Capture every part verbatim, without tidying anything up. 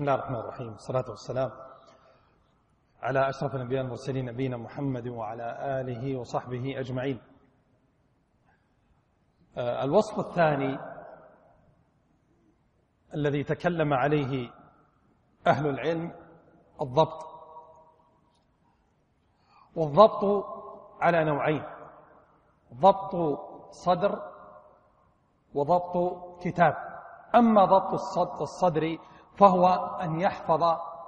الله الرحمن الرحيم، والصلاة والسلام على أشرف الأنبياء والمرسلين نبينا محمد وعلى آله وصحبه أجمعين. الوصف الثاني الذي تكلم عليه أهل العلم الضبط، والضبط على نوعين: ضبط صدر وضبط كتاب. أما ضبط الصدر فهو أن يحفظ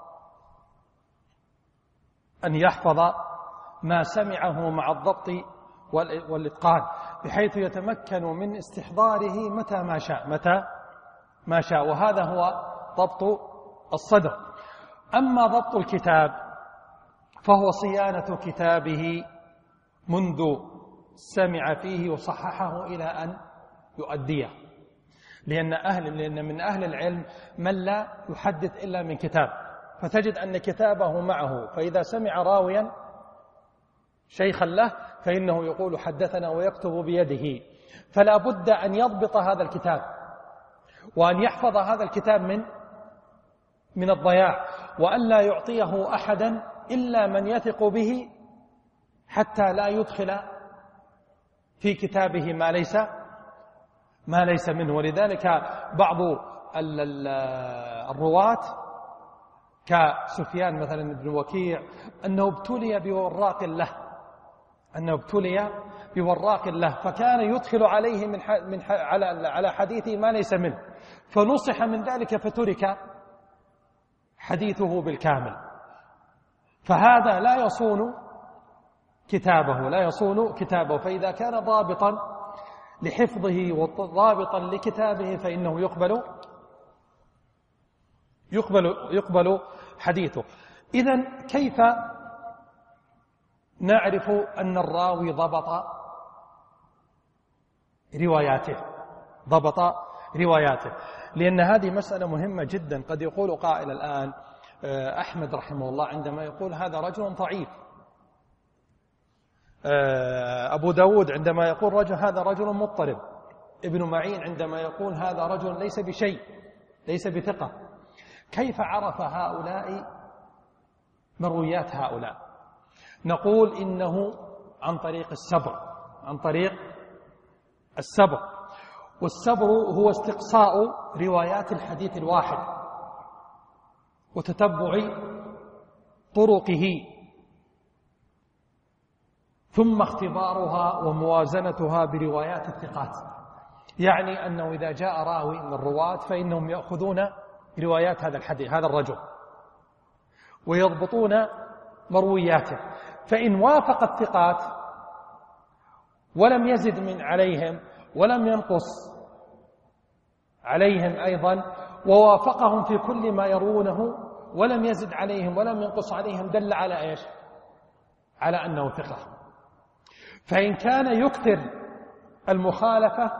أن يحفظ ما سمعه مع الضبط والإتقان، بحيث يتمكن من استحضاره متى ما شاء متى ما شاء وهذا هو ضبط الصدر. أما ضبط الكتاب فهو صيانة كتابه منذ سمع فيه وصححه إلى أن يؤديه، لأن أهل لأن من أهل العلم من لا يحدث إلا من كتاب، فتجد أن كتابه معه، فإذا سمع راويا شيخا له فإنه يقول حدثنا ويكتب بيده، فلا بد أن يضبط هذا الكتاب وأن يحفظ هذا الكتاب من من الضياع، وأن لا يعطيه أحدا إلا من يثق به، حتى لا يدخل في كتابه ما ليس ما ليس منه. ولذلك بعض الرواة كسفيان مثلا بن وكيع أنه ابتلي بوراق له أنه ابتلي بوراق له فكان يدخل عليه من من على على حديثه ما ليس منه، فنصح من ذلك فترك حديثه بالكامل. فهذا لا يصون كتابه لا يصون كتابه فإذا كان ضابطا لحفظه وضابطا لكتابه فإنه يقبل يقبل يقبل حديثه. إذن كيف نعرف أن الراوي ضبط رواياته ضبط رواياته لأن هذه مسألة مهمة جدا. قد يقول قائل الآن أحمد رحمه الله عندما يقول هذا رجل ضعيف، أبو داود عندما يقول رجل هذا رجل مضطرب، ابن معين عندما يقول هذا رجل ليس بشيء ليس بثقة. كيف عرف هؤلاء مرويات هؤلاء؟ نقول إنه عن طريق السبر عن طريق السبر والسبر هو استقصاء روايات الحديث الواحد وتتبع طرقه، ثم اختبارها وموازنتها بروايات الثقات. يعني أنه إذا جاء راوي من الرواة فإنهم يأخذون روايات هذا الحديث هذا الرجل ويضبطون مروياته، فإن وافق الثقات ولم يزد من عليهم ولم ينقص عليهم أيضا، ووافقهم في كل ما يروونه ولم يزد عليهم ولم ينقص عليهم، دل على إيش؟ على أنه ثقة. فإن كان يكثر المخالفة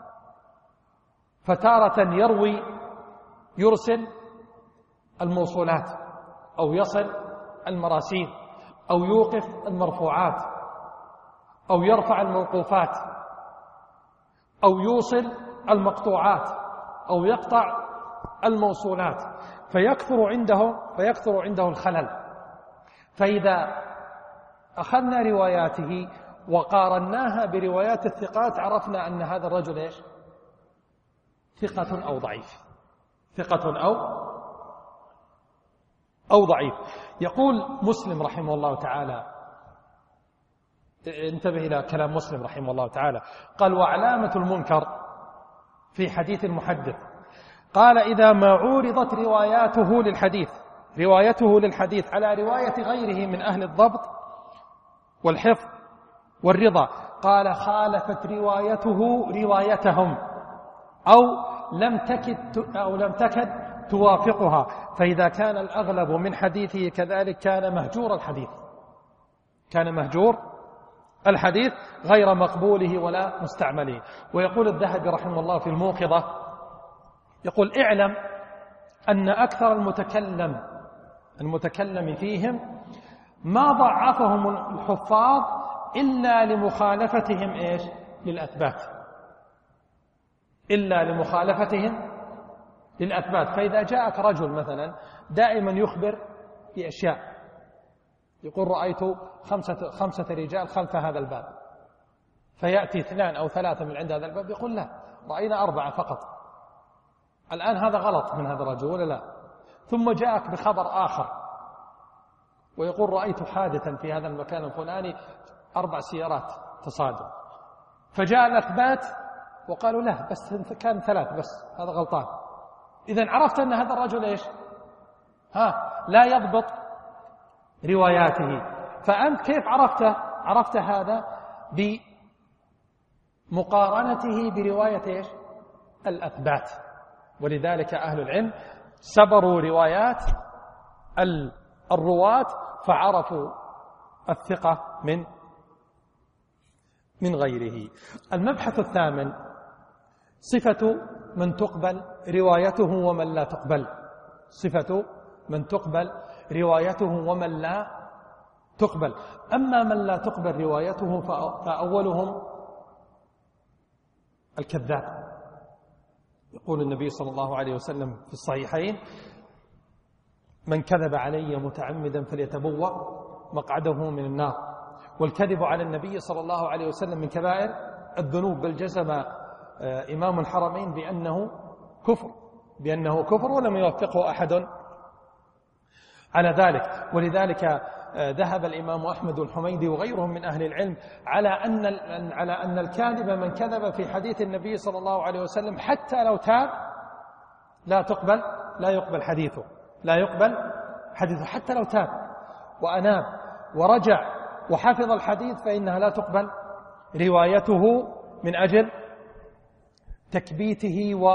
فتارة يروي يرسل الموصولات أو يصل المراسيل أو يوقف المرفوعات أو يرفع الموقوفات أو يوصل المقطوعات أو يقطع الموصولات، فيكثر عنده فيكثر عنده الخلل. فإذا أخذنا رواياته وقارناها بروايات الثقات عرفنا أن هذا الرجل إيش؟ ثقة أو ضعيف ثقة أو أو ضعيف. يقول مسلم رحمه الله تعالى، انتبه إلى كلام مسلم رحمه الله تعالى، قال: وعلامة المنكر في حديث المحدث، قال: إذا ما عورضت رواياته للحديث روايته للحديث على رواية غيره من أهل الضبط والحفظ والرضا، قال: خالفت روايته روايتهم أو لم تكد أو لم تكد توافقها، فإذا كان الأغلب من حديثه كذلك كان مهجور الحديث كان مهجور الحديث غير مقبوله ولا مستعمله. ويقول الذهبي رحمه الله في الموقظة، يقول: اعلم أن أكثر المتكلم المتكلم فيهم ما ضعفهم الحفاظ إلا لمخالفتهم إيش؟ للأثبات إلا لمخالفتهم للأثبات. فإذا جاءك رجل مثلا دائما يخبر بأشياء، يقول رأيت خمسة, خمسة رجال خلف هذا الباب، فيأتي اثنان أو ثلاثة من عند هذا الباب يقول لا، رأينا أربعة فقط. الآن هذا غلط من هذا الرجل ولا لا؟ ثم جاءك بخبر آخر ويقول رأيت حادثا في هذا المكان الفلاني، أربع سيارات تصادم، فجاء الأثبات وقالوا له بس كان ثلاث بس، هذا غلطان. إذن عرفت أن هذا الرجل إيش؟ ها لا يضبط رواياته. فأنت كيف عرفته؟ عرفت هذا بمقارنته برواية إيش؟ الأثبات. ولذلك أهل العلم سبروا روايات الرواة فعرفوا الثقة من من غيره. المبحث الثامن صفة من تقبل روايته ومن لا تقبل. صفة من تقبل روايته ومن لا تقبل. أما من لا تقبل روايته فأولهم الكذاب. يقول النبي صلى الله عليه وسلم في الصحيحين: من كذب علي متعمدا فليتبوأ مقعده من النار. والكذب على النبي صلى الله عليه وسلم من كبائر الذنوب، بل جزم إمام الحرمين بأنه كفر بأنه كفر ولم يوفقه أحد على ذلك. ولذلك ذهب الإمام أحمد الحميدي وغيرهم من أهل العلم على أن على أن الكاذب من كذب في حديث النبي صلى الله عليه وسلم حتى لو تاب لا تقبل لا يقبل حديثه لا يقبل حديثه حتى لو تاب وأناب ورجع وحفظ الحديث فإنها لا تقبل روايته من أجل تكبيته و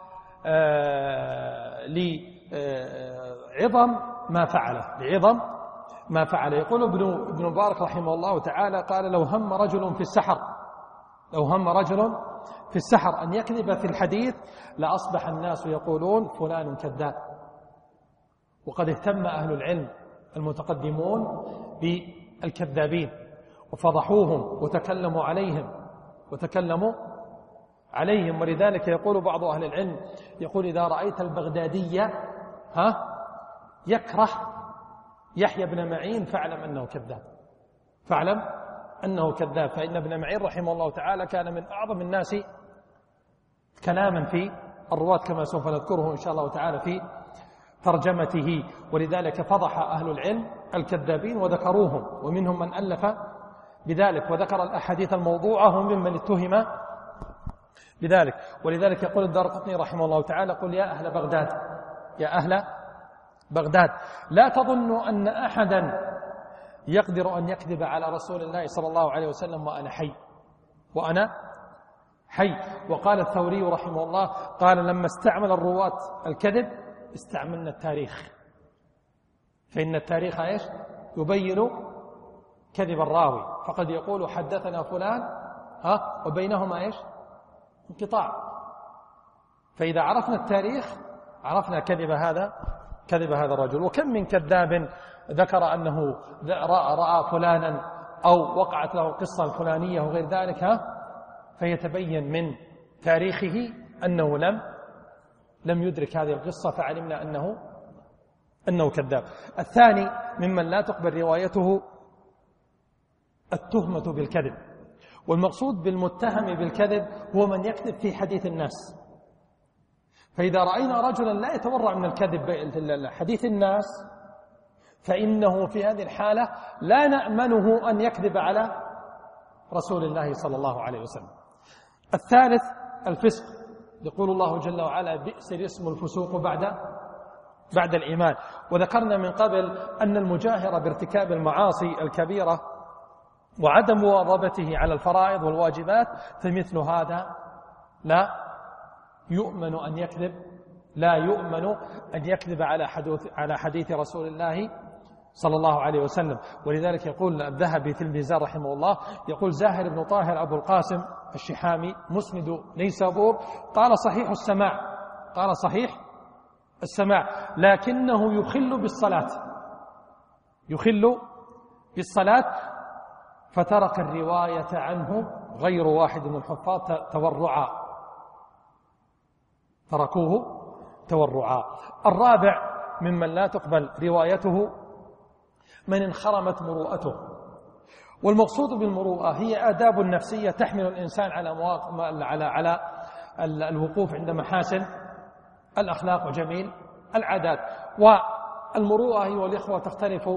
لعظم ما فعله لعظم ما فعل. يقول ابن ابن مبارك رحمه الله تعالى قال: لو هم رجل في السحر لو هم رجل في السحر أن يكذب في الحديث لأصبح الناس يقولون فلان كذاب. وقد اهتم أهل العلم المتقدمون بالكذابين وفضحوهم وتكلموا عليهم وتكلموا عليهم ولذلك يقول بعض أهل العلم يقول: إذا رأيت البغدادية ها يكره يحيى بن معين فاعلم أنه كذاب فاعلم أنه كذاب فإن ابن معين رحمه الله تعالى كان من أعظم الناس كلاما في الرواة كما سوف نذكره إن شاء الله تعالى في ترجمته. ولذلك فضح أهل العلم الكذابين وذكروهم، ومنهم من ألف بذلك وذكر الأحاديث الموضوعة ممن اتهم بذلك. ولذلك يقول الدارقطني رحمه الله تعالى: قل يا أهل بغداد يا أهل بغداد لا تظنوا أن أحدا يقدر أن يكذب على رسول الله صلى الله عليه وسلم وأنا حي وأنا حي. وقال الثوري رحمه الله قال: لما استعمل الرواة الكذب استعملنا التاريخ، فإن التاريخ إيش؟ يبين كذب الراوي، فقد يقول حدثنا فلان ها وبينهما إيش؟ انقطاع. فإذا عرفنا التاريخ عرفنا كذب هذا كذب هذا الرجل. وكم من كذاب ذكر أنه رأى فلانا أو وقعت له القصة الفلانية وغير ذلك ها فيتبين من تاريخه أنه لم لم يدرك هذه القصة فعلمنا أنه أنه كذاب. الثاني ممن لا تقبل روايته التهمة بالكذب. والمقصود بالمتهم بالكذب هو من يكذب في حديث الناس. فإذا رأينا رجلا لا يتورع من الكذب حديث الناس فإنه في هذه الحالة لا نأمنه أن يكذب على رسول الله صلى الله عليه وسلم. الثالث الفسق. يقول الله جل وعلا: بئس الاسم الفسوق بعد بعد الإيمان. وذكرنا من قبل أن المجاهر بارتكاب المعاصي الكبيرة وعدم مواظبته على الفرائض والواجبات فمثل هذا لا يؤمن أن يكذب لا يؤمن أن يكذب على حديث على حديث رسول الله صلى الله عليه وسلم. ولذلك يقول الذهبي في الميزان رحمه الله يقول: زاهر بن طاهر أبو القاسم الشحامي مسند نيسابور قال: صحيح السماع قال صحيح السماع لكنه يخل بالصلاة يخل بالصلاة فترك الرواية عنه غير واحد من الحفاظ تورعا تركوه تورعا. الرابع ممن لا تقبل روايته من انخرمت مروءته. والمقصود بالمروءة هي آداب نفسية تحمل الإنسان على على على الوقوف عند محاسن الأخلاق وجميل العادات. والمروءة أيها الإخوة تختلف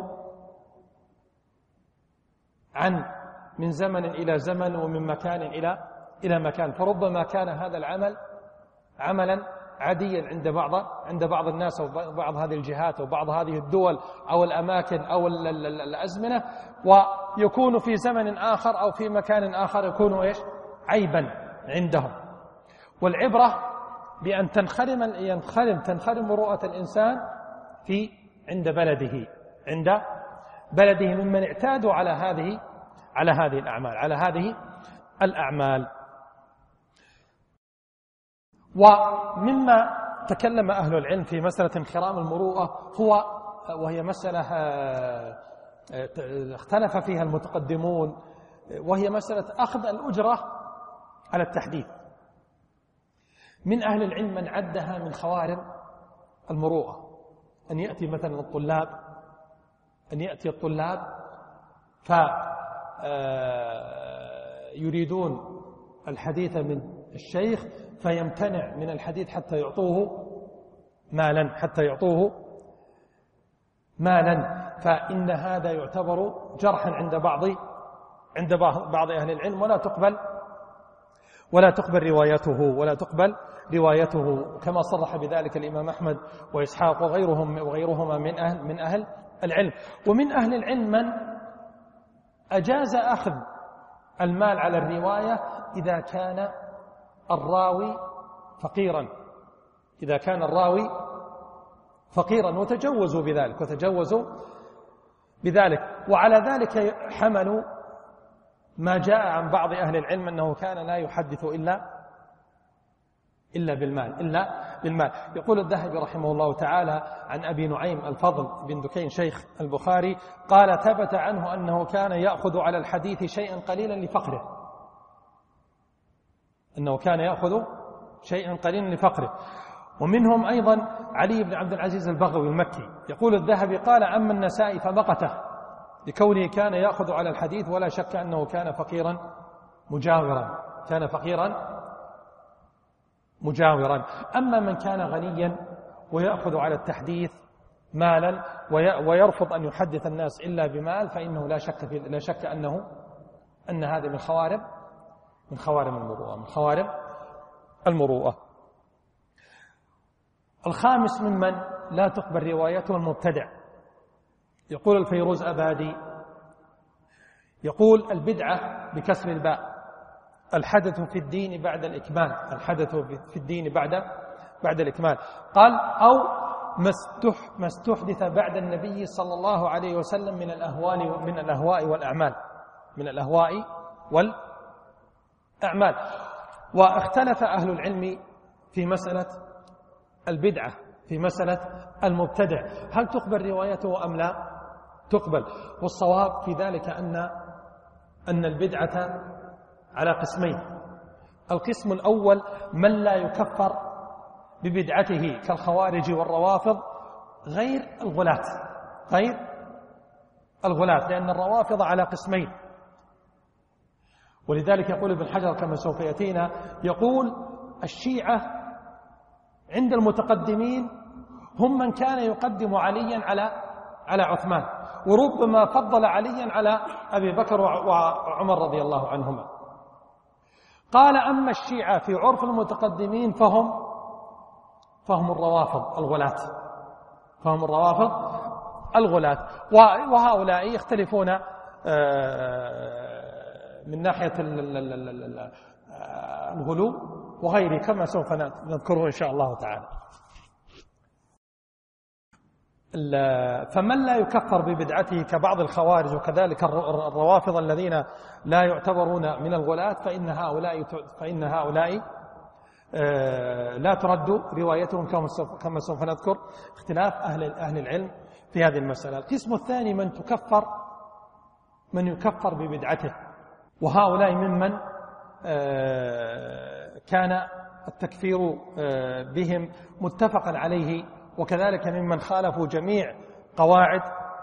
عن من زمن إلى زمن ومن مكان إلى إلى مكان، فربما كان هذا العمل عملا عاديا عند بعض عند بعض الناس أو بعض هذه الجهات أو بعض هذه الدول أو الأماكن أو الأزمنة، ويكون في زمن آخر أو في مكان آخر يكون إيش عيبا عندهم. والعبرة بأن تنخرم ينخرم تنخرم مروءة الإنسان في عند بلده عند بلده ممن اعتادوا على هذه على هذه الأعمال على هذه الأعمال. ومما تكلم أهل العلم في مسألة انخرام المروءة هو وهي مسألة اختلف فيها المتقدمون، وهي مسألة أخذ الأجرة على التحديث. من أهل العلم من عدها من خوارم المروءة، أن يأتي مثلا الطلاب أن يأتي الطلاب فيريدون الحديث من الشيخ فيمتنع من الحديث حتى يعطوه مالا حتى يعطوه مالا فإن هذا يعتبر جرحا عند بعض عند بعض أهل العلم، ولا تقبل ولا تقبل روايته ولا تقبل روايته كما صرح بذلك الإمام أحمد وإسحاق وغيرهم وغيرهما من أهل من أهل العلم. ومن أهل العلم من أجاز أخذ المال على الرواية إذا كان الراوي فقيرا إذا كان الراوي فقيرا وتجوزوا بذلك وتجوزوا بذلك وعلى ذلك حملوا ما جاء عن بعض أهل العلم أنه كان لا يحدث إلا إلا بالمال إلا بالمال. يقول الذهبي رحمه الله تعالى عن أبي نعيم الفضل بن دكين شيخ البخاري قال ثبت عنه أنه كان يأخذ على الحديث شيئا قليلا لفقره أنه كان يأخذ شيئا قليلا لفقره. ومنهم أيضا علي بن عبد العزيز البغوي المكي. يقول الذهبي قال أما النسائي فمقته لكونه كان يأخذ على الحديث ولا شك أنه كان فقيرا مجاورا كان فقيرا مجاورا. أما من كان غنيا ويأخذ على التحديث مالا ويرفض أن يحدث الناس إلا بمال فإنه لا شك في لا شك أنه أن هذا من خوارم من خوارم المروءة من خوارم المروءة. الخامس ممن لا تقبل روايته المبتدع. يقول الفيروز أبادي يقول البدعة بكسر الباء الحدث في الدين بعد الإكمال الحدث في الدين بعد بعد الإكمال. قال أو ما استحدث بعد النبي صلى الله عليه وسلم من الأهواء من الأهواء والأعمال من الأهواء والأعمال. واختلف أهل العلم في مسألة البدعة في مسألة المبتدع هل تقبل روايته أم لا تقبل. والصواب في ذلك أن أن البدعة على قسمين. القسم الأول من لا يكفر ببدعته كالخوارج والروافض غير الغلاة غير الغلاة لأن الروافض على قسمين. ولذلك يقول ابن حجر كما سوف يأتينا يقول الشيعة عند المتقدمين هم من كان يقدم عليا على على عثمان وربما فضل عليا على أبي بكر وعمر رضي الله عنهما. قال أما الشيعة في عرف المتقدمين فهم فهم الروافض الغلاة فهم الروافض الغلاة وهؤلاء يختلفون من ناحية الغلو وغيره كما سوف نذكره إن شاء الله تعالى. فمن لا يكفر ببدعته كبعض الخوارج وكذلك الروافض الذين لا يعتبرون من الغلاة فإن هؤلاء فإن هؤلاء لا ترد روايتهم كما سوف نذكر اختلاف أهل أهل العلم في هذه المسألة. القسم الثاني من تكفر من يكفر ببدعته وهؤلاء ممن كان التكفير بهم متفق عليه، وكذلك ممن خالفوا جميع قواعد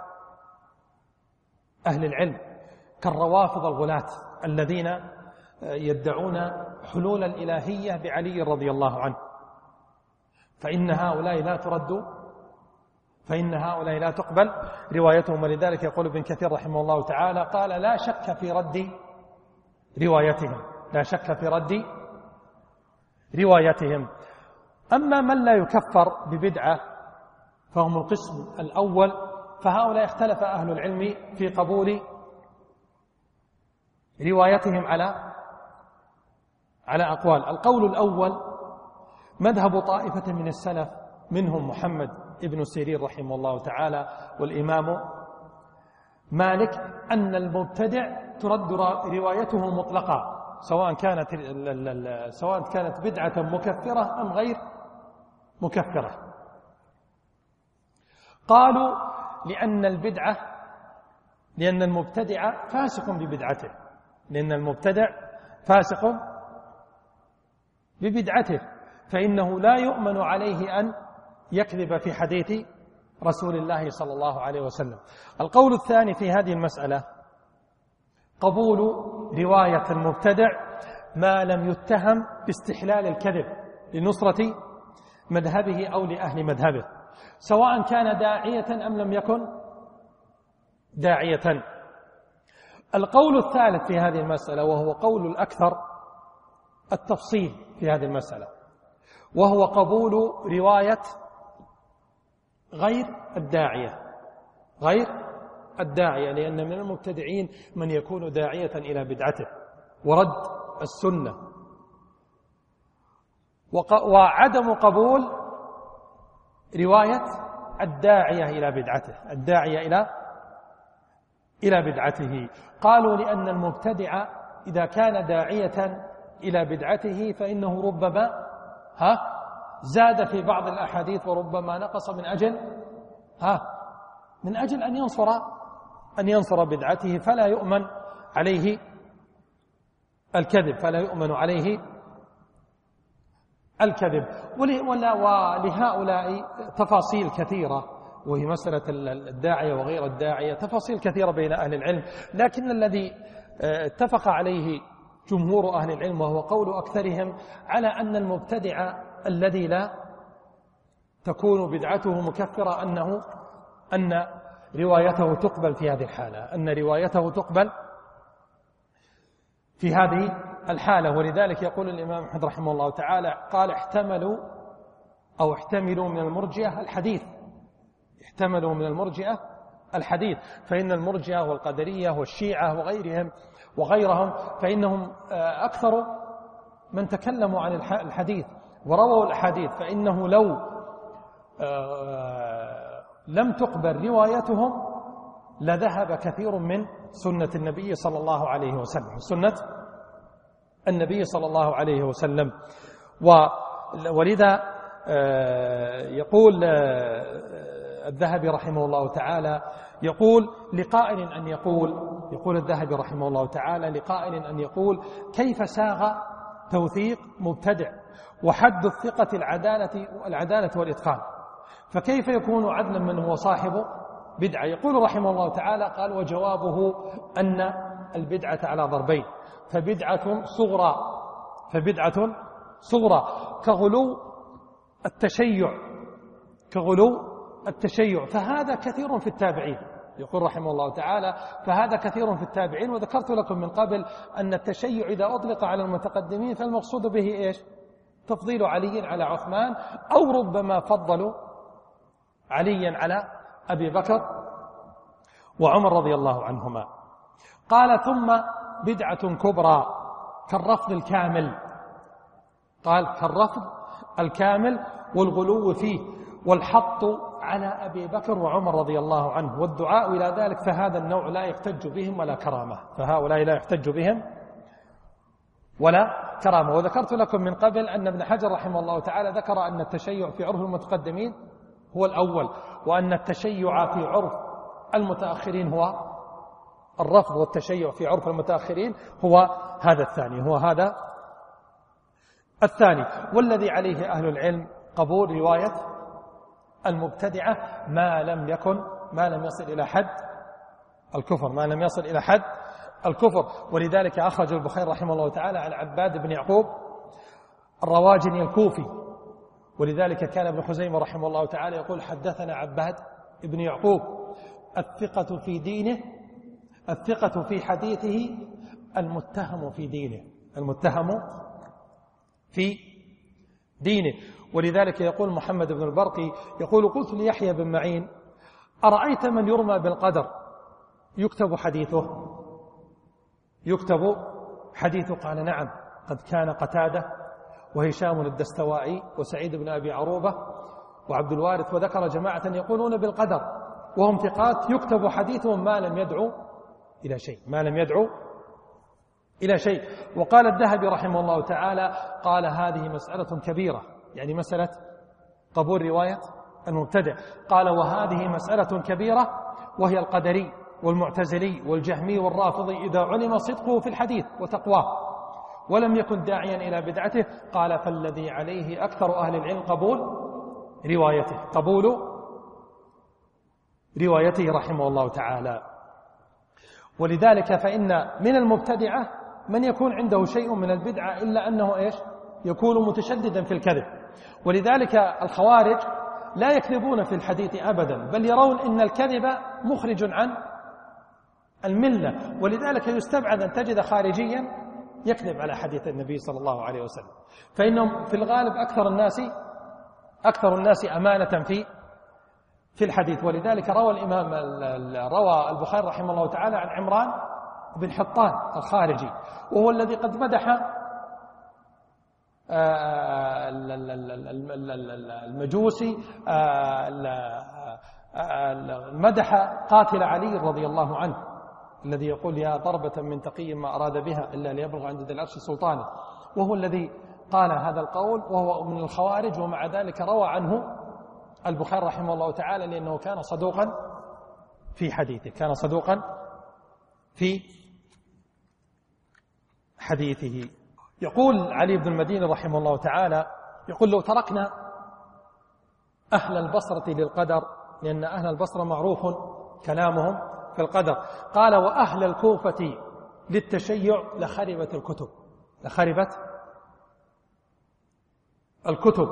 أهل العلم كالروافض الغلاة الذين يدعون حلول الإلهية بعلي رضي الله عنه، فإن هؤلاء لا ترد فإن هؤلاء لا تقبل روايتهم. ولذلك يقول ابن كثير رحمه الله تعالى قال لا شك في رد روايتهم لا شك في رد روايتهم. أما من لا يكفر ببدعة فهم القسم الأول، فهؤلاء اختلف أهل العلم في قبول روايتهم على على أقوال. القول الأول مذهب طائفة من السلف منهم محمد ابن سيرين رحمه الله تعالى والإمام مالك أن المبتدع ترد روايته مطلقا سواء كانت سواء كانت بدعة مكفرة أم غير مكفرة. قالوا لأن البدعة لأن المبتدع فاسق ببدعته لأن المبتدع فاسق ببدعته فإنه لا يؤمن عليه أن يكذب في حديث رسول الله صلى الله عليه وسلم. القول الثاني في هذه المسألة قبول رواية المبتدع ما لم يتهم باستحلال الكذب لنصرة مذهبه أو لأهل مذهبه، سواء كان داعية أم لم يكن داعية. القول الثالث في هذه المسألة وهو قول الأكثر التفصيل في هذه المسألة، وهو قبول رواية غير الداعية غير الداعية لأن من المبتدعين من يكون داعية إلى بدعته ورد السنة، وعدم قبول رواية الداعية إلى بدعته الداعية إلى إلى بدعته. قالوا لأن المبتدع إذا كان داعية إلى بدعته فإنه ربما ها زاد في بعض الأحاديث وربما نقص من أجل ها من أجل أن ينصر أن ينصر بدعته، فلا يؤمن عليه الكذب فلا يؤمن عليه الكذب. ولهؤلاء تفاصيل كثيرة، وهي مسألة الداعية وغير الداعية تفاصيل كثيرة بين أهل العلم، لكن الذي اتفق عليه جمهور أهل العلم وهو قول أكثرهم على أن المبتدع الذي لا تكون بدعته مكفرة أنه أن روايته تقبل في هذه الحالة أن روايته تقبل في هذه الحالة. ولذلك يقول الإمام أحمد رحمه الله تعالى قال احتملوا أو احتملوا من المرجئة الحديث احتملوا من المرجئة الحديث فإن المرجئة والقدرية والشيعة وغيرهم وغيرهم فإنهم أكثر من تكلموا عن الحديث ورووا الحديث، فإنه لو لم تقبل روايتهم لذهب كثير من سنة النبي صلى الله عليه وسلم سنة النبي صلى الله عليه وسلم. ولذا يقول الذهبي رحمه الله تعالى يقول لقائل أن يقول يقول الذهبي رحمه الله تعالى لقائل أن يقول كيف ساغ توثيق مبتدع وحد الثقة العدالة العدالة والإتقان، فكيف يكون عدلا من هو صاحب بدعة؟ يقول رحمه الله تعالى قال وجوابه أن البدعة على ضربين، فبدعة صغرى فبدعة صغرى كغلو التشيع كغلو التشيع فهذا كثير في التابعين. يقول رحمه الله تعالى فهذا كثير في التابعين. وذكرت لكم من قبل أن التشيع إذا أطلق على المتقدمين فالمقصود به إيش؟ تفضيل علي على عثمان، أو ربما فضلوا عليا على أبي بكر وعمر رضي الله عنهما. قال ثم بدعة كبرى كالرفض الكامل قال كالرفض الكامل والغلو فيه والحط على أبي بكر وعمر رضي الله عنه والدعاء إلى ذلك، فهذا النوع لا يحتج بهم ولا كرامة فهؤلاء لا يحتج بهم ولا كرامة. وذكرت لكم من قبل أن ابن حجر رحمه الله تعالى ذكر أن التشيع في عرف المتقدمين هو الأول، وأن التشيع في عرف المتأخرين هو الرفض، والتشيع في عرف المتأخرين هو هذا الثاني هو هذا الثاني والذي عليه أهل العلم قبول رواية المبتدعة ما لم يكن ما لم يصل إلى حد الكفر ما لم يصل إلى حد الكفر. ولذلك أخرج البخاري رحمه الله تعالى عن عباد بن يعقوب الرواجني الكوفي. ولذلك كان ابن خزيمة رحمه الله تعالى يقول حدثنا عباد بن يعقوب الثقة في دينه الثقة في حديثه المتهم في دينه المتهم في دينه. ولذلك يقول محمد بن البرقي يقول قلت ليحيى بن معين أرأيت من يرمى بالقدر يكتب حديثه يكتب حديثه قال نعم قد كان قتادة وهشام الدستوائي وسعيد بن أبي عروبة وعبد الوارث وذكر جماعة يقولون بالقدر وهم ثقات يكتب حديثهم ما لم يدعو إلى شيء ما لم يدعو إلى شيء. وقال الذهبي رحمه الله تعالى قال هذه مسألة كبيرة يعني مسألة قبول رواية المبتدع. قال وهذه مسألة كبيرة وهي القدري والمعتزلي والجهمي والرافضي إذا علم صدقه في الحديث وتقواه ولم يكن داعيا إلى بدعته قال فالذي عليه أكثر أهل العلم قبول روايته قبول روايته رحمه الله تعالى. ولذلك فإن من المبتدعة من يكون عنده شيء من البدعة إلا أنه إيش يكون متشددا في الكذب. ولذلك الخوارج لا يكذبون في الحديث أبدا بل يرون إن الكذب مخرج عن الملة. ولذلك يستبعد أن تجد خارجيا يكذب على حديث النبي صلى الله عليه وسلم فإنهم في الغالب أكثر الناس أكثر الناس أمانة في في الحديث. ولذلك روى الإمام روى البخاري رحمه الله تعالى عن عمران بن حطان الخارجي وهو الذي قد مدح المجوسي مدح قاتل علي رضي الله عنه الذي يقول يا ضربة من تقي ما أراد بها إلا ليبلغ عند ذي العرش سلطانه وهو الذي قال هذا القول وهو من الخوارج. ومع ذلك روى عنه البخاري رحمه الله تعالى لأنه كان صدوقا في حديثه كان صدوقا في حديثه. يقول علي بن المديني رحمه الله تعالى يقول لو تركنا أهل البصرة للقدر لأن أهل البصرة معروف كلامهم في القدر قال وأهل الكوفة للتشيع لخربت الكتب لخربت الكتب.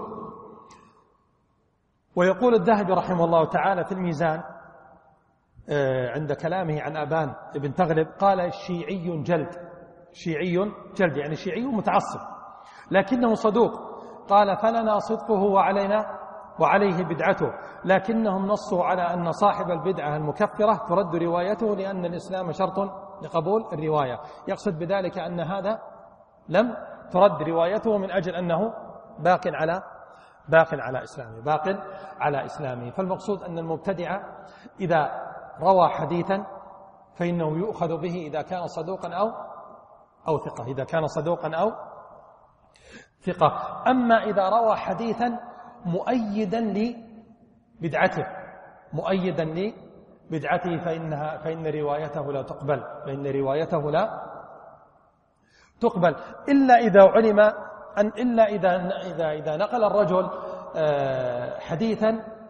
ويقول الذهبي رحمه الله تعالى في الميزان عند كلامه عن أبان بن تغلب قال شيعي جلد شيعي جلد يعني شيعي متعصب لكنه صدوق. قال فلنا صدقه وعلينا وعليه بدعته لكنهم نصوا على أن صاحب البدعة المكفرة ترد روايته لأن الإسلام شرط لقبول الرواية. يقصد بذلك أن هذا لم ترد روايته من أجل أنه باق على باق على إسلامه باق على إسلامه. فالمقصود أن المبتدع إذا روى حديثا فإنه يؤخذ به إذا كان صدوقا أو أو ثقة إذا كان صدوقا أو ثقة. أما إذا روى حديثا مؤيدا لبدعته مؤيدا لبدعته فإنها فإن روايته لا تقبل فإن روايته لا تقبل إلا إذا علم أن إلا إذا إذا إذا نقل الرجل حديثا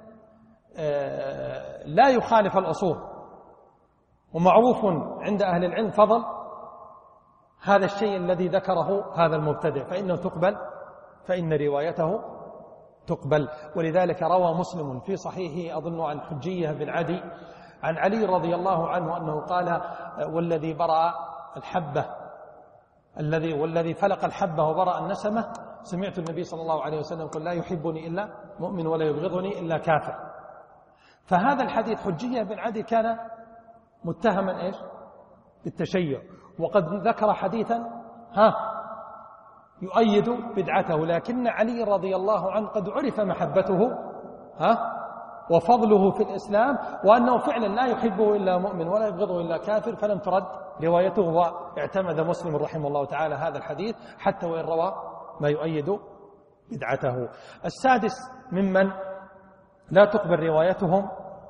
لا يخالف الأصول ومعروف عند أهل العلم فضل هذا الشيء الذي ذكره هذا المبتدع فإنه تقبل فإن روايته تقبل. ولذلك روى مسلم في صحيحه أظن عن حجية بن عدي عن علي رضي الله عنه أنه قال والذي برأ الحبة الذي والذي فلق الحبة وبرأ النسمة سمعت النبي صلى الله عليه وسلم يقول لا يحبني إلا مؤمن ولا يبغضني إلا كافر. فهذا الحديث حجية بن عدي كان متهما إيش بالتشيع وقد ذكر حديثا ها يؤيد بدعته لكن علي رضي الله عنه قد عرف محبته ها وفضله في الإسلام وأنه فعلا لا يحبه إلا مؤمن ولا يبغضه إلا كافر فلم ترد روايته. واعتمد مسلم رحمه الله تعالى هذا الحديث حتى وإن روى ما يؤيد بدعته. السادس ممن لا تقبل روايتهم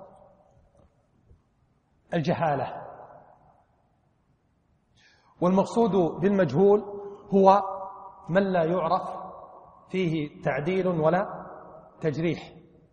الجهالة. والمقصود بالمجهول هو من لا يعرف فيه تعديل ولا تجريح.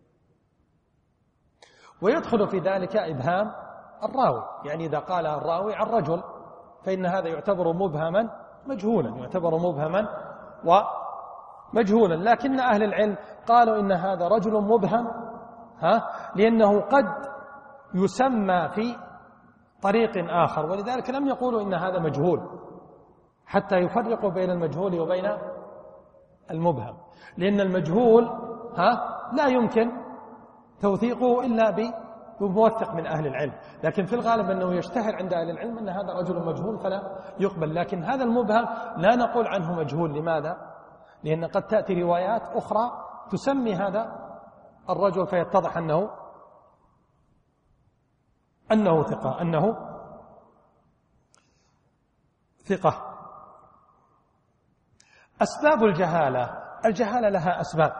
ويدخل في ذلك إبهام الراوي، يعني إذا قال الراوي عن رجل فإن هذا يعتبر مبهما مجهولا، يعتبر مبهما ومجهولا. لكن أهل العلم قالوا إن هذا رجل مبهم ها لأنه قد يسمى في طريق آخر، ولذلك لم يقولوا إن هذا مجهول حتى يفرقوا بين المجهول وبين المبهم، لأن المجهول ها لا يمكن توثيقه إلا بموثق من أهل العلم، لكن في الغالب أنه يشتهر عند أهل العلم أن هذا رجل مجهول فلا يقبل. لكن هذا المبهم لا نقول عنه مجهول. لماذا؟ لأن قد تأتي روايات أخرى تسمي هذا الرجل فيتضح أنه أنه ثقة أنه ثقة. أسباب الجهالة، الجهالة لها أسباب.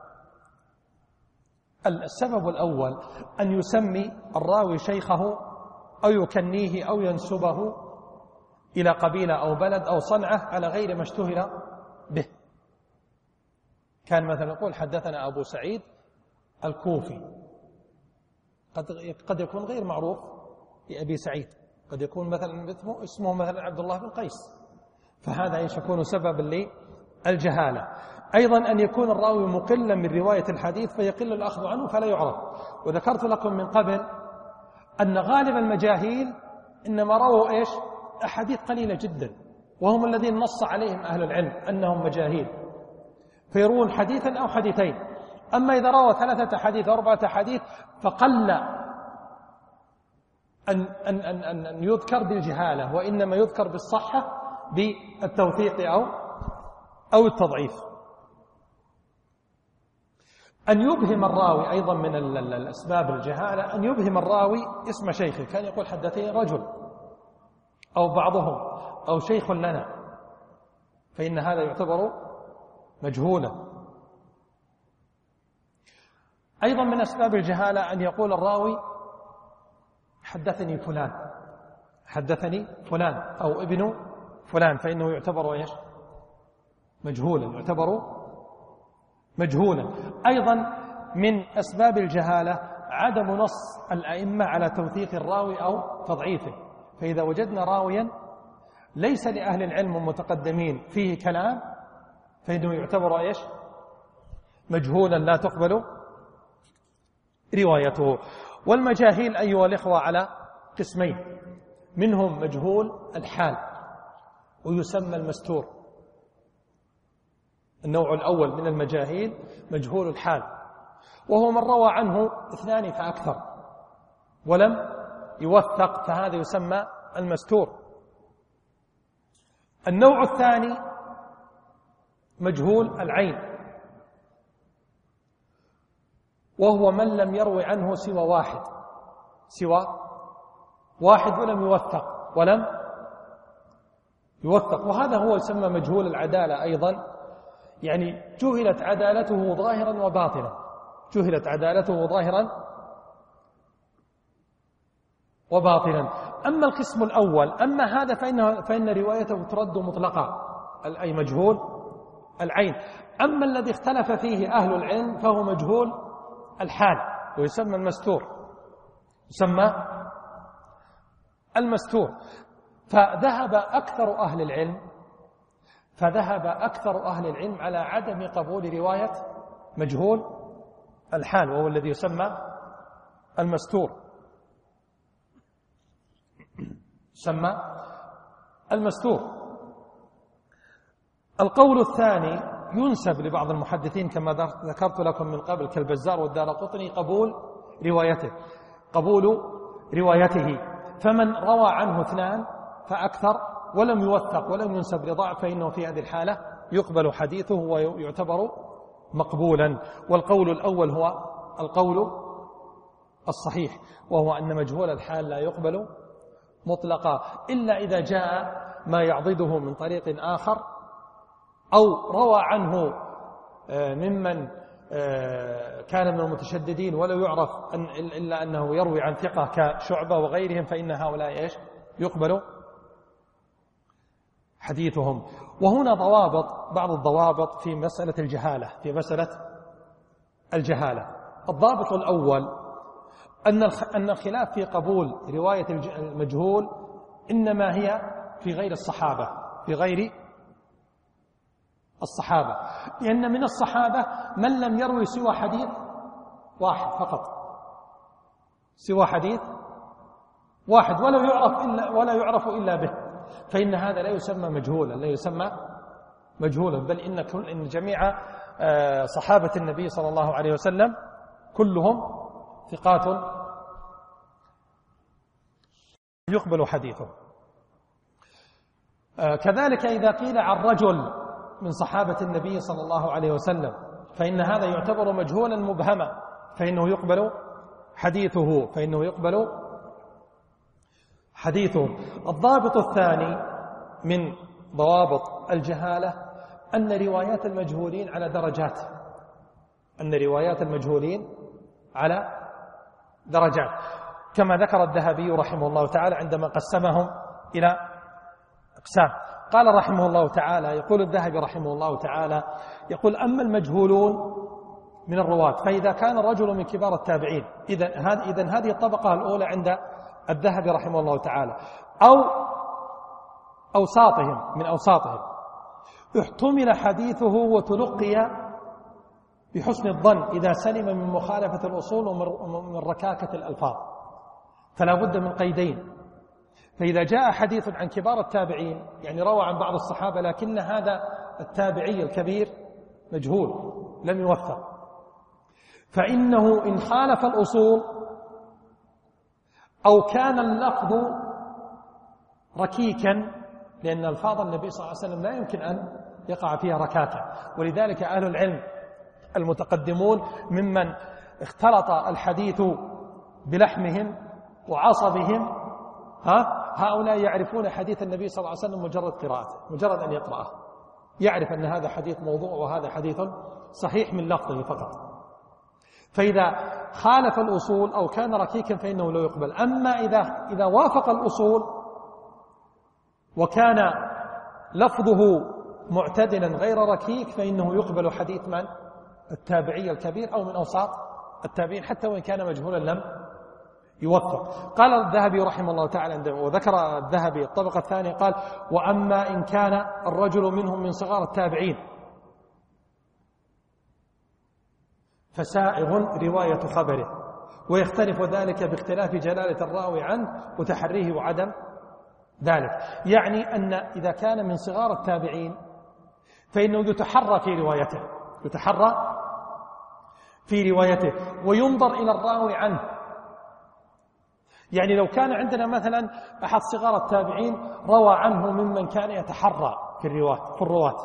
السبب الأول أن يسمي الراوي شيخه أو يكنيه أو ينسبه إلى قبيلة أو بلد أو صنعة على غير ما اشتهر به. كان مثلا يقول حدثنا أبو سعيد الكوفي، قد قد يكون غير معروف بأبي سعيد، قد يكون مثلا اسمه مثلا عبد الله بن قيس، فهذا ايش يكون سببا للجهالة. أيضا أن يكون الراوي مقلا من رواية الحديث فيقل الأخذ عنه فلا يعرف. وذكرت لكم من قبل أن غالب المجاهيل إنما رووا إيش أحاديث قليلة جدا، وهم الذين نص عليهم أهل العلم أنهم مجاهيل، فيروون حديثا أو حديثين. أما إذا روى ثلاثة حديث أو أربعة حديث فقل أن, أن, أن, أن يذكر بالجهالة، وإنما يذكر بالصحة بالتوثيق أو, أو التضعيف. أن يبهم الراوي أيضا من الأسباب الجهالة أن يبهم الراوي اسم شيخه، كان يقول حدثني رجل أو بعضهم أو شيخ لنا، فإن هذا يعتبر مجهولا. أيضا من أسباب الجهالة أن يقول الراوي حدثني فلان حدثني فلان أو ابن فلان، فإنه يعتبر إيش مجهولا، يعتبر مجهولا. أيضا من أسباب الجهالة عدم نص الأئمة على توثيق الراوي أو تضعيفه، فإذا وجدنا راويا ليس لأهل العلم المتقدمين فيه كلام فإنه يعتبر إيش مجهولا لا تقبل روايته. والمجاهيل أيها الإخوة على قسمين، منهم مجهول الحال ويسمى المستور. النوع الأول من المجاهيل مجهول الحال، وهو من روى عنه اثنان فأكثر ولم يوثق، فهذا يسمى المستور. النوع الثاني مجهول العين، وهو من لم يروي عنه سوى واحد سوى واحد ولم يوثق ولم يوثق وهذا هو يسمى مجهول العدالة أيضا، يعني جهلت عدالته ظاهرا وباطنا، جهلت عدالته ظاهرا وباطنا. أما القسم الأول، أما هذا فإن, فإن روايته ترد مطلقة، أي مجهول العين. أما الذي اختلف فيه أهل العلم فهو مجهول الحال ويسمى المستور، يسمى المستور. فذهب أكثر أهل العلم فذهب أكثر أهل العلم على عدم قبول رواية مجهول الحال، وهو الذي يسمى المستور، يسمى المستور. القول الثاني ينسب لبعض المحدثين كما ذكرت لكم من قبل كالبزار والدارقطني قبول روايته قبول روايته فمن روى عنه اثنان فأكثر ولم يوثق ولم ينسب لضعف فإنه في هذه الحالة يقبل حديثه ويعتبر مقبولا. والقول الأول هو القول الصحيح، وهو أن مجهول الحال لا يقبل مطلقا إلا إذا جاء ما يعضده من طريق آخر، أو روى عنه ممن كان من المتشددين ولا يعرف أن إلا أنه يروي عن ثقة كشعبة وغيرهم، فإن هؤلاء إيش يقبل حديثهم. وهنا ضوابط، بعض الضوابط في مسألة الجهالة في مسألة الجهالة. الضابط الأول أن الخلاف في قبول رواية المجهول إنما هي في غير الصحابة في غير الصحابة لأن من الصحابة من لم يروي سوى حديث واحد فقط، سوى حديث واحد ولا يعرف إلا ولا يعرف إلا به، فإن هذا لا يسمى مجهولا، لا يسمى مجهولا، بل إن كل إن جميع صحابة النبي صلى الله عليه وسلم كلهم ثقات يقبل حديثه. كذلك إذا قيل عن رجل من صحابة النبي صلى الله عليه وسلم فإن هذا يعتبر مجهولا مبهما، فإنه يقبل حديثه فإنه يقبل حديثه. الضابط الثاني من ضوابط الجهالة أن روايات المجهولين على درجات، أن روايات المجهولين على درجات، كما ذكر الذهبي رحمه الله تعالى عندما قسمهم إلى أقسام. قال رحمه الله تعالى، يقول الذهبي رحمه الله تعالى، يقول أما المجهولون من الرواة فإذا كان الرجل من كبار التابعين، إذن هذه الطبقة الأولى عند الذهبي رحمه الله تعالى، أو أوساطهم من أوساطهم، احتمل حديثه وتلقي بحسن الظن إذا سلم من مخالفة الأصول ومن ركاكة الألفاظ، فلا بد من قيدين. فإذا جاء حديث عن كبار التابعين يعني روى عن بعض الصحابة لكن هذا التابعي الكبير مجهول لم يوثق، فإنه إن خالف الأصول أو كان اللفظ ركيكا، لأن ألفاظ النبي صلى الله عليه وسلم لا يمكن أن يقع فيها ركاكة، ولذلك أهل العلم المتقدمون ممن اختلط الحديث بلحمهم وعصبهم ها هؤلاء يعرفون حديث النبي صلى الله عليه وسلم مجرد قراءته، مجرد أن يقرأه يعرف أن هذا حديث موضوع وهذا حديث صحيح من لفظه فقط. فإذا خالف الأصول أو كان ركيكا فإنه لا يقبل. أما إذا إذا وافق الأصول وكان لفظه معتدلا غير ركيك فإنه يقبل حديث من؟ التابعي الكبير أو من أوساط التابعين حتى وإن كان مجهولا لم يوثق. قال الذهبي رحمه الله تعالى، وذكر الذهبي الطبقة الثانية، قال: وأما إن كان الرجل منهم من صغار التابعين فسائغ رواية خبره، ويختلف ذلك باختلاف جلالة الراوي عنه وتحريه وعدم ذلك. يعني أن إذا كان من صغار التابعين فإنه يتحرى في روايته يتحرى في روايته وينظر إلى الراوي عنه. يعني لو كان عندنا مثلا أحد صغار التابعين روى عنه ممن كان يتحرى في الرواة في الرواة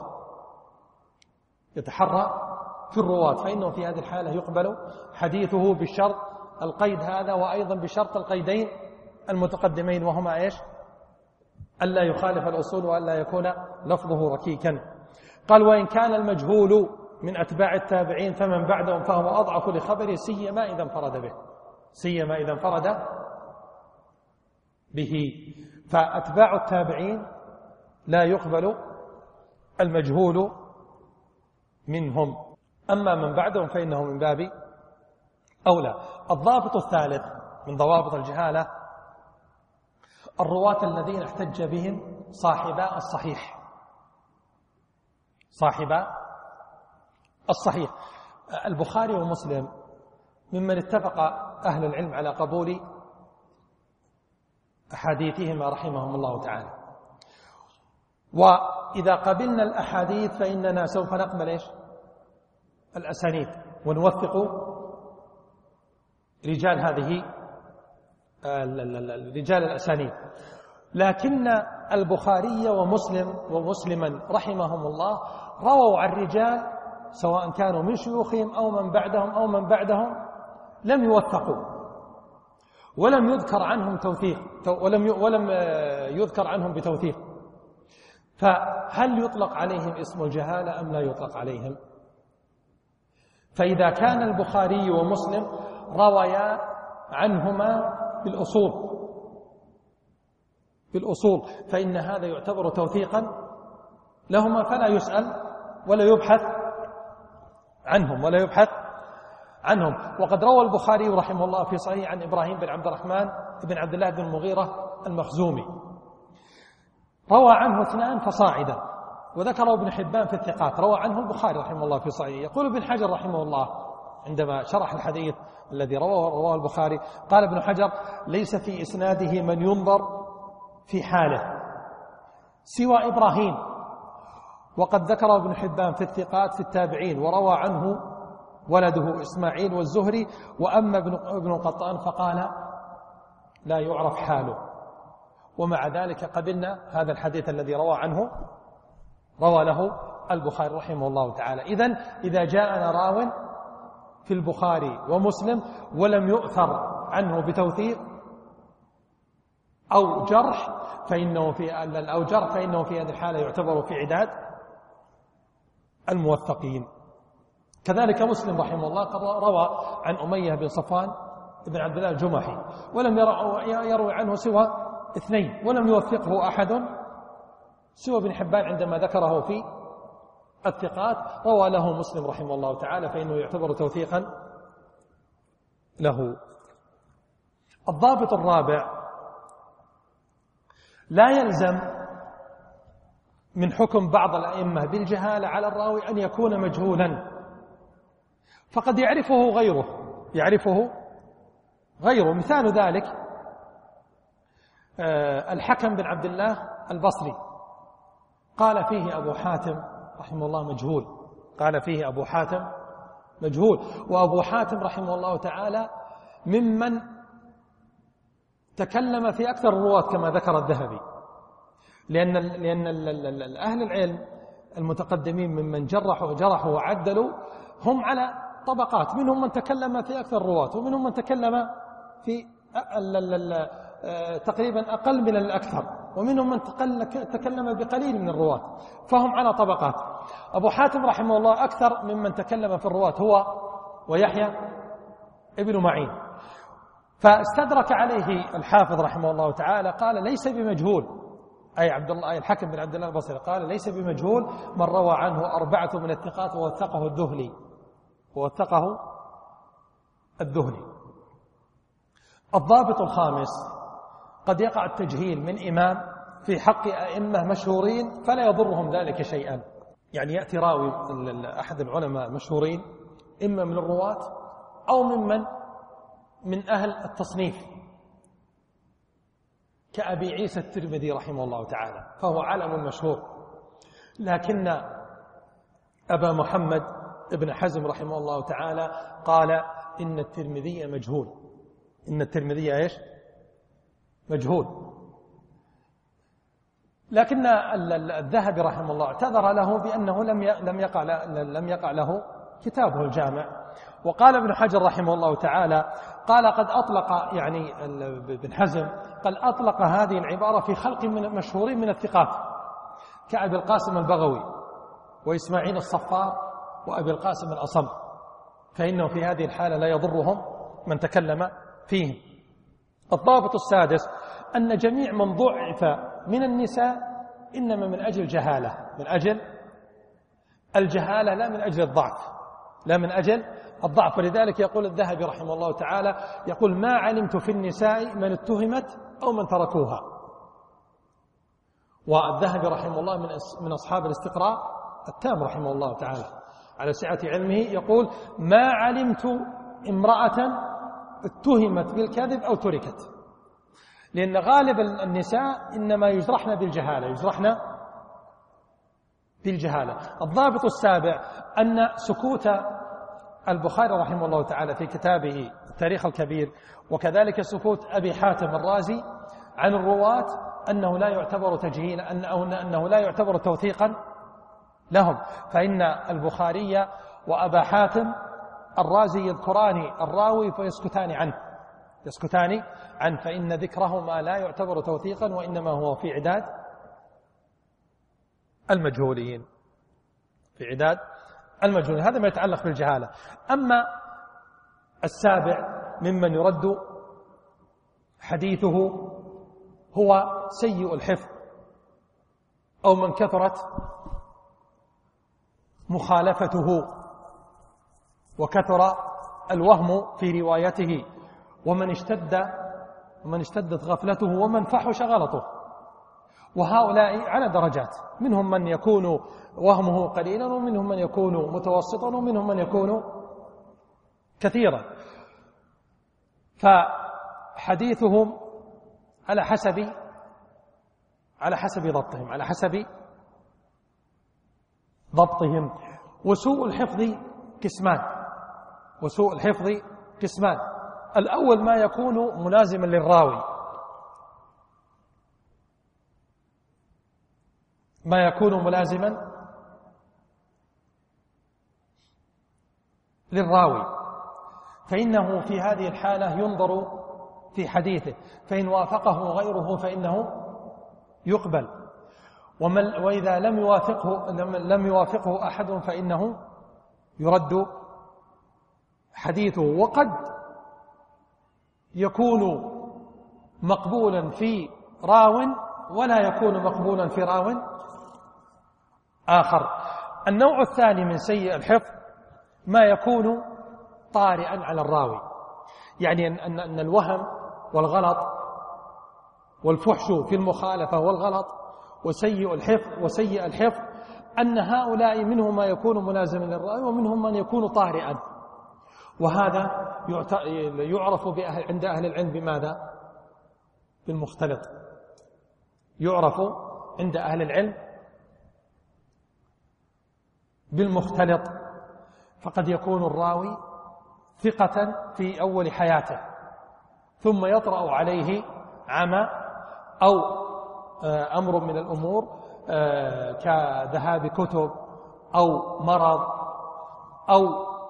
يتحرى في الرواة فإنه في هذه الحالة يقبل حديثه بالشرط القيد هذا، وأيضا بشرط القيدين المتقدمين، وهما إيش؟ ألا يخالف الأصول وألا يكون لفظه ركيكا. قال: وإن كان المجهول من أتباع التابعين فمن بعدهم فهو أضعف لخبره، سيما إذا انفرد به سيما إذا انفرد به. فأتباع التابعين لا يقبل المجهول منهم، أما من بعدهم فإنه من باب أولى. الضابط الثالث من ضوابط الجهالة الرواة الذين احتج بهم صاحبا الصحيح صاحبا الصحيح البخاري ومسلم ممن اتفق أهل العلم على قبول أحاديثهما رحمهم الله تعالى. وإذا قبلنا الأحاديث فإننا سوف نقبل إيش؟ الأسانيد، ونوثق رجال هذه رجال الأسانيد. لكن البخاري ومسلم ومسلما رحمهم الله رووا عن رجال سواء كانوا من شيوخهم أو من بعدهم أو من بعدهم لم يوثقوا ولم يذكر عنهم توثيق ولم ولم يذكر عنهم بتوثيق، فهل يطلق عليهم اسم الجهالة أم لا يطلق عليهم؟ فإذا كان البخاري ومسلم رويا عنهما بالأصول بالأصول فإن هذا يعتبر توثيقا لهما فلا يسأل ولا يبحث عنهم ولا يبحث عنهم. وقد روى البخاري رحمه الله في صحيح عن إبراهيم بن عبد الرحمن بن عبد الله بن المغيرة المخزومي، روى عنه اثنان فصاعدا، وذكره ابن حبان في الثقات، روى عنه البخاري رحمه الله في صحيح. يقول ابن حجر رحمه الله عندما شرح الحديث الذي رواه, رواه البخاري، قال ابن حجر: ليس في إسناده من ينظر في حاله سوى إبراهيم، وقد ذكر ابن حبان في الثقات في التابعين، وروى عنه ولده إسماعيل والزهري. وأما ابن قطان فقال لا يعرف حاله. ومع ذلك قبلنا هذا الحديث الذي روى عنه روى له البخاري رحمه الله تعالى. إذن إذا جاءنا راو في البخاري ومسلم ولم يؤثر عنه بتوثيق أو جرح فإنه في أو جرح فإنه في هذه الحالة يعتبر في عداد الموثقين. كذلك مسلم رحمه الله روى عن أمية بن صفوان بن عبد الله الجمحي، ولم يروي عنه سوى اثنين، ولم يوثقه أحد سوى ابن حبان عندما ذكره في الثقات. روى له مسلم رحمه الله تعالى، فإنه يعتبر توثيقا له. الضابط الرابع: لا يلزم من حكم بعض الأئمة بالجهالة على الراوي أن يكون مجهولا، فقد يعرفه غيره يعرفه غيره مثال ذلك الحكم بن عبد الله البصري، قال فيه أبو حاتم رحمه الله مجهول قال فيه أبو حاتم مجهول وأبو حاتم رحمه الله تعالى ممن تكلم في أكثر الرواة كما ذكر الذهبي، لأن لأن أهل العلم المتقدمين ممن جرحوا جرحوا وعدلوا هم على طبقات، منهم من تكلم في أكثر الرواة، ومنهم من تكلم في تقريبا أقل من الأكثر، ومنهم من تكلم بقليل من الرواة، فهم على طبقات. أبو حاتم رحمه الله أكثر ممن تكلم في الرواة هو ويحيى ابن معين، فاستدرك عليه الحافظ رحمه الله تعالى قال ليس بمجهول، أي عبد الله أي الحكم بن عبد الله البصري قال ليس بمجهول من روى عنه أربعة من الثقات ووثقه الذهلي ووثقه الذهلي. الضابط الخامس: قد يقع التجهيل من إمام في حق أئمة مشهورين فلا يضرهم ذلك شيئا، يعني يأتي راوي أحد العلماء مشهورين إما من الرواة أو ممن من أهل التصنيف كأبي عيسى الترمذي رحمه الله تعالى، فهو علم مشهور، لكن أبا محمد ابن حزم رحمه الله تعالى قال إن الترمذي مجهول إن الترمذي إيش؟ مجهول. لكن الذهبي رحمه الله اعتذر له بأنه لم لم يقع لم يقع له كتابه الجامع. وقال ابن حجر رحمه الله تعالى قال قد أطلق يعني ابن حزم قد أطلق هذه العبارة في خلق من مشهورين من الثقات كأبي القاسم البغوي وإسماعيل الصفار وأبي القاسم الأصم، فإنه في هذه الحالة لا يضرهم من تكلم فيهم. الضابط السادس: أن جميع من ضعف من النساء إنما من أجل جهالة من أجل الجهالة لا من أجل الضعف لا من أجل الضعف. ولذلك يقول الذهبي رحمه الله تعالى يقول ما علمت في النساء من اتهمت أو من تركوها. والذهبي رحمه الله من من أصحاب الاستقراء التام رحمه الله تعالى على سعة علمه، يقول ما علمت امرأة اتهمت بالكذب أو تركت، لأن غالب النساء إنما يجرحن بالجهالة يجرحن بالجهالة. الضابط السابع: أن سكوت البخاري رحمه الله تعالى في كتابه التاريخ الكبير وكذلك سكوت أبي حاتم الرازي عن الرواة أنه لا يعتبر تجهيلا أنه, أنه لا يعتبر توثيقا لهم، فإن البخاري وأبا حاتم الرازي يذكران الراوي فيسكتان عنه يسكتان عنه فإن ذكرهما لا يعتبر توثيقا وإنما هو في عداد المجهولين في عداد المجهولين. هذا ما يتعلق بالجهالة. أما السابع ممن يرد حديثه هو سيء الحفظ أو من كثرت مخالفته وكثر الوهم في روايته، ومن اشتد ومن اشتدت غفلته ومن فحش غلطه. وهؤلاء على درجات، منهم من يكون وهمه قليلا، ومنهم من يكون متوسطا، ومنهم من يكون كثيرا. فحديثهم على حسب على حسب ضبطهم على حسب ضبطهم وسوء الحفظ قسمان وسوء الحفظ قسمان الأول ما يكون ملازما للراوي ما يكون ملازما للراوي فإنه في هذه الحالة ينظر في حديثه، فإن وافقه غيره فإنه يقبل، وإذا لم يوافقه لم يوافقه أحد فإنه يرد حديثه. وقد يكون مقبولا في راو ولا يكون مقبولا في راو آخر. النوع الثاني من سيء الحفظ ما يكون طارئا على الراوي، يعني أن أن الوهم والغلط والفحش في المخالفة والغلط وسيء الحفظ وسيء الحفظ أن هؤلاء منهم ما يكون ملازما للراوي ومنهم من يكون طارئا، وهذا يعرف عند أهل العلم بماذا؟ بالمختلط. يعرف عند أهل العلم بالمختلط، فقد يكون الراوي ثقة في أول حياته ثم يطرأ عليه عمى أو أمر من الأمور كذهاب كتب أو مرض أو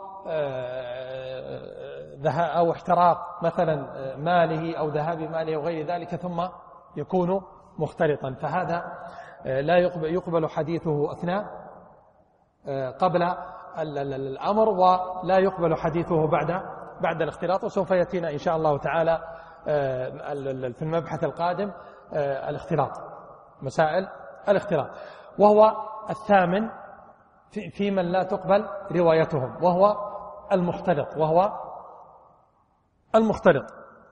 أو احتراق مثلا ماله أو ذهاب ماله وغير ذلك، ثم يكون مختلطا، فهذا لا يقبل حديثه أثناء قبل الأمر ولا يقبل حديثه بعد بعد الاختلاط. وسوف يأتينا إن شاء الله تعالى في المبحث القادم الاختلاط، مسائل الاختلاط، وهو الثامن في من لا تقبل روايتهم، وهو المختلط وهو المختلط.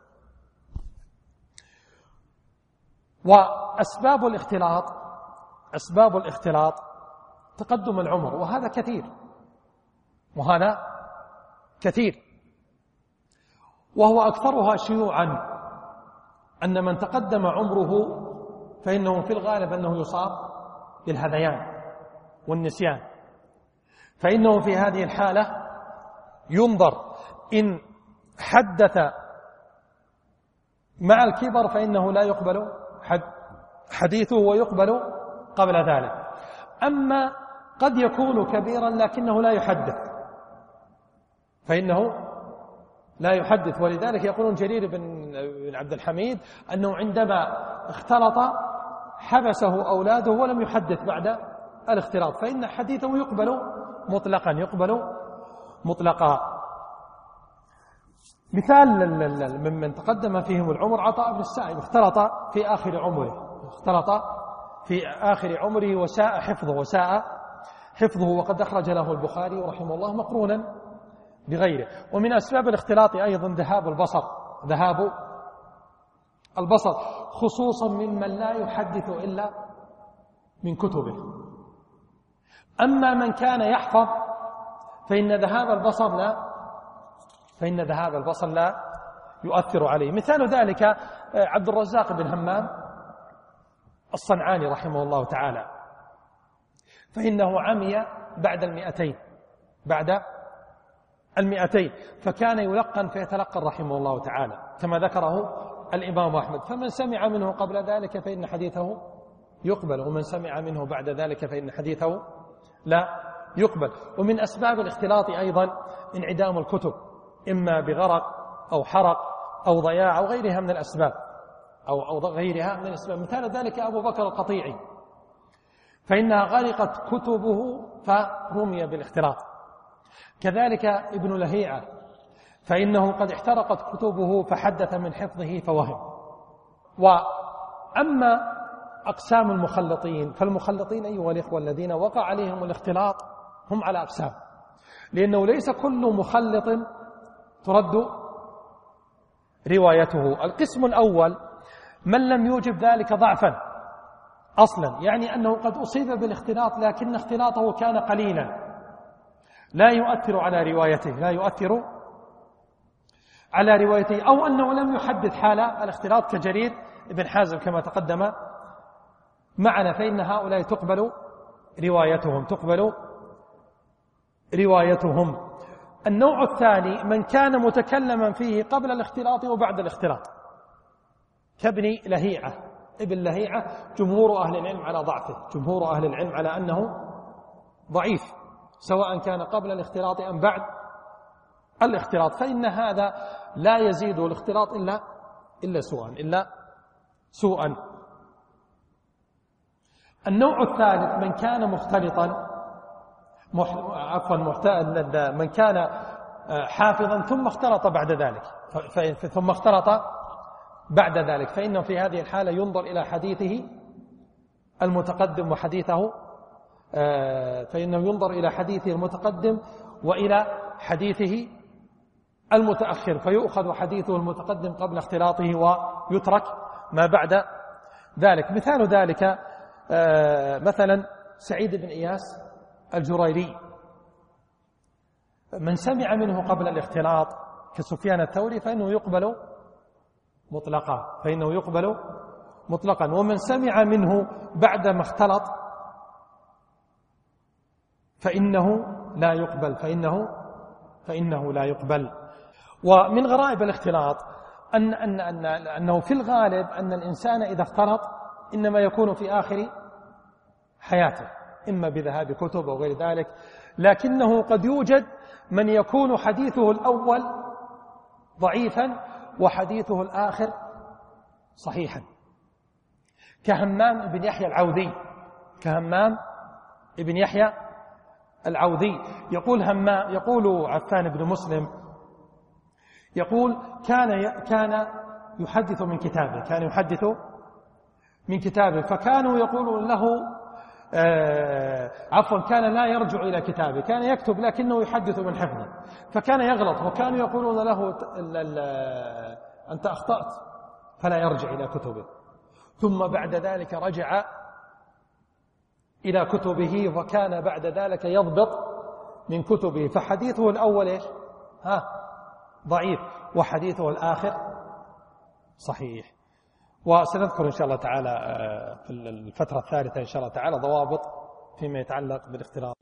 وأسباب الاختلاط أسباب الاختلاط تقدم العمر، وهذا كثير وهذا كثير وهو أكثرها شيوعا أن من تقدم عمره فإنه في الغالب أنه يصاب بالهذيان والنسيان، فإنه في هذه الحالة ينظر إن حدث مع الكبر فإنه لا يقبل حديثه ويقبل قبل ذلك. أما قد يكون كبيرا لكنه لا يحدث فإنه لا يحدث، ولذلك يقولون جرير بن عبد الحميد أنه عندما اختلط حبسه أولاده ولم يحدث بعد الاختلاط، فإن حديثه يقبل مطلقا يقبل مطلقا. مثال ممن تقدم فيهم العمر عطاء بن السائب، اختلط في آخر عمره اختلط في آخر عمره وساء حفظه وساء حفظه وقد أخرج له البخاري رحمه الله مقرونا بغيره. ومن أسباب الاختلاط أيضا ذهاب البصر ذهاب البصر خصوصا ممن لا يحدث إلا من كتبه. أما من كان يحفظ فإن ذهاب البصر لا فإن ذهاب البصر لا يؤثر عليه. مثال ذلك عبد الرزاق بن همام الصنعاني رحمه الله تعالى، فإنه عمي بعد المئتين بعد المئتين فكان يلقن فيتلقن رحمه الله تعالى كما ذكره الإمام أحمد، فمن سمع منه قبل ذلك فإن حديثه يقبل، ومن سمع منه بعد ذلك فإن حديثه لا يقبل. ومن أسباب الاختلاط أيضا انعدام الكتب، إما بغرق أو حرق أو ضياع أو غيرها من الأسباب أو أو غيرها من الأسباب. مثال ذلك أبو بكر القطيعي، فإنها غرقت كتبه فرمي بالاختلاط. كذلك ابن لهيعة، فإنه قد احترقت كتبه فحدث من حفظه فوهم. وأما أقسام المخلطين فالمخلطين أيها الإخوة الذين وقع عليهم الاختلاط هم على أقسام، لأنه ليس كل مخلط ترد روايته. القسم الأول من لم يوجب ذلك ضعفا أصلا، يعني أنه قد أصيب بالاختلاط لكن اختلاطه كان قليلا لا يؤثر على روايته لا يؤثر على روايته أو أنه لم يحدث حال الاختلاط كجرير بن حازم كما تقدم معنا، فإن هؤلاء تقبل روايتهم تقبل روايتهم. النوع الثاني من كان متكلما فيه قبل الاختلاط وبعد الاختلاط، كابن لهيعة. ابن لهيعة جمهور أهل العلم على ضعفه، جمهور أهل العلم على أنه ضعيف سواء كان قبل الاختلاط أم بعد الاختلاط، فإن هذا لا يزيد الاختلاط إلا إلا سوءا إلا سوءا. النوع الثالث من كان مختلطا مح... عفوا محت... من كان حافظا ثم اختلط بعد ذلك ف... ثم اختلط بعد ذلك فإنه في هذه الحالة ينظر إلى حديثه المتقدم وحديثه فإنه ينظر إلى حديثه المتقدم وإلى حديثه المتأخر، فيؤخذ حديثه المتقدم قبل اختلاطه ويترك ما بعد ذلك. مثال ذلك مثلا سعيد بن إياس الجريري، من سمع منه قبل الاختلاط كسفيان الثوري فإنه يقبل مطلقا فإنه يقبل مطلقا ومن سمع منه بعدما اختلط فإنه لا يقبل فإنه فإنه لا يقبل. ومن غرائب الاختلاط أن أن أن أنه في الغالب أن الإنسان إذا اختلط إنما يكون في آخر حياته، إما بذهاب كتب أو غير ذلك، لكنه قد يوجد من يكون حديثه الأول ضعيفا وحديثه الآخر صحيحا، كهمام بن يحيى العوذي كهمام بن يحيى العوذي يقول همام يقول عفان بن مسلم يقول كان كان يحدث من كتابه كان يحدث من كتابه فكانوا يقولون له آه عفوا كان لا يرجع إلى كتابه، كان يكتب لكنه يحدث من حفظه، فكان يغلط وكانوا يقولون له ال ال أنت أخطأت فلا يرجع إلى كتبه، ثم بعد ذلك رجع إلى كتبه وكان بعد ذلك يضبط من كتبه، فحديثه الأول إيش؟ ها ضعيف وحديثه الآخر صحيح. وسنذكر إن شاء الله تعالى في الفترة الثالثة إن شاء الله تعالى ضوابط فيما يتعلق بالاختلاط.